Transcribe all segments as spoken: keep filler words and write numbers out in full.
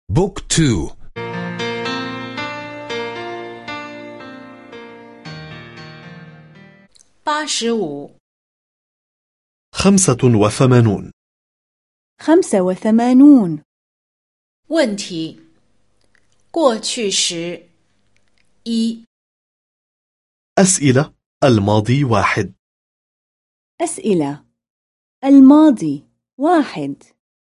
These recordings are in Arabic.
بوك تو. 八十五. خمسة وثمانون. خمسة وثمانون. 问题：过去时一 أسئلة الماضي واحد. أسئلة الماضي واحد.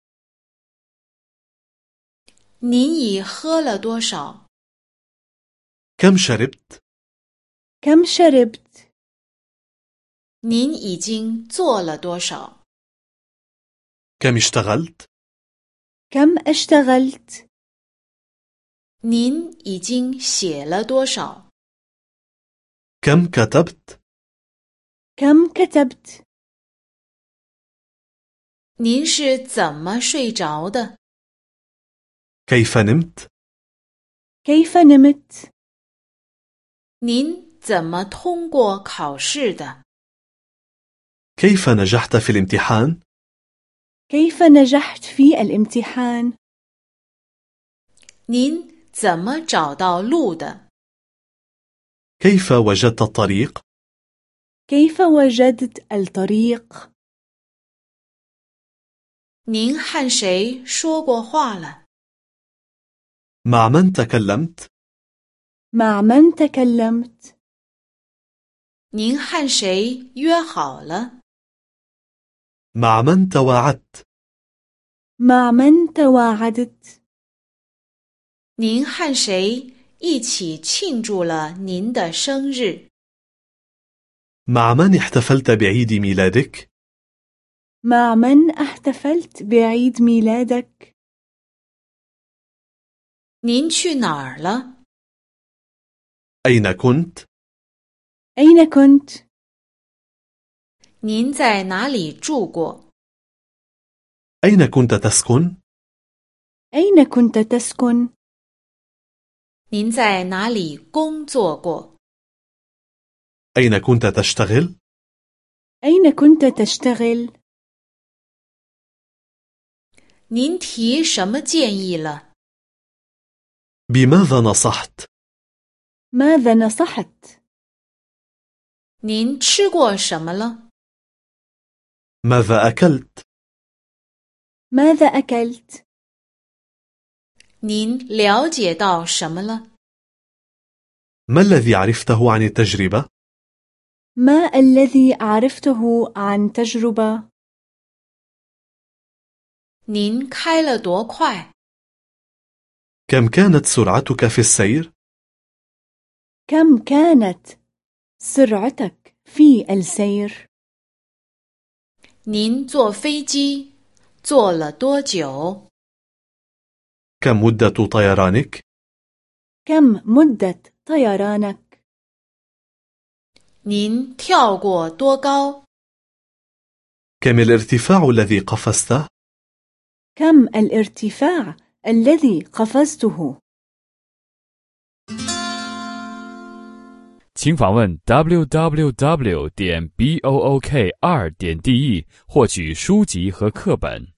您已喝了多少？ كم شربت؟ كم شربت؟ 您已经做了多少？ كم اشتغلت؟ كم اشتغلت؟ 您已经写了多少？ كم كتبت؟ كم كتبت؟ 您是怎么睡着的？ كيف نمت؟ كيف نمت؟ 您怎么通过考试的？ كيف نجحت في الامتحان؟ كيف نجحت في الامتحان؟ 您怎么找到路的？ كيف وجدت الطريق؟ كيف وجدت الطريق؟ 您和谁说过话了？ مع من تكلمت؟ مع من تكلمت؟ 您和谁约好了？ مع من تواعدت؟ مع من تواعدت؟ 您和谁一起庆祝了您的生日？ مع من احتفلت بعيد ميلادك؟ مع من احتفلت بعيد ميلادك؟ 您去哪儿了？ أين كنت؟ أين كنت؟ 您在哪里住过？ أين كنت تسكن؟ أين كنت تسكن؟ 您在哪里工作过？ أين كنت تشتغل؟ أين كنت تشتغل؟ 您提什么建议了？ بماذا نصحت؟ ماذا نصحت؟ 您吃过什么了？ ماذا أكلت؟ ماذا أكلت؟ 您了解到什么了？ ما الذي عرفته عن التجربة؟ ما الذي عرفته عن تجربة؟ 您开了多快？ كم كانت سرعتك في السير؟ كم كانت سرعتك في السير؟ 您坐飞机坐了多久？ كم مدة طيرانك؟ كم مدة طيرانك؟ 您跳过多高？ كم الارتفاع الذي قفزته؟ كم الارتفاع الذي قفزته؟ 请访问 double-u double-u double-u 点 book 二点 de 获取书籍和课本。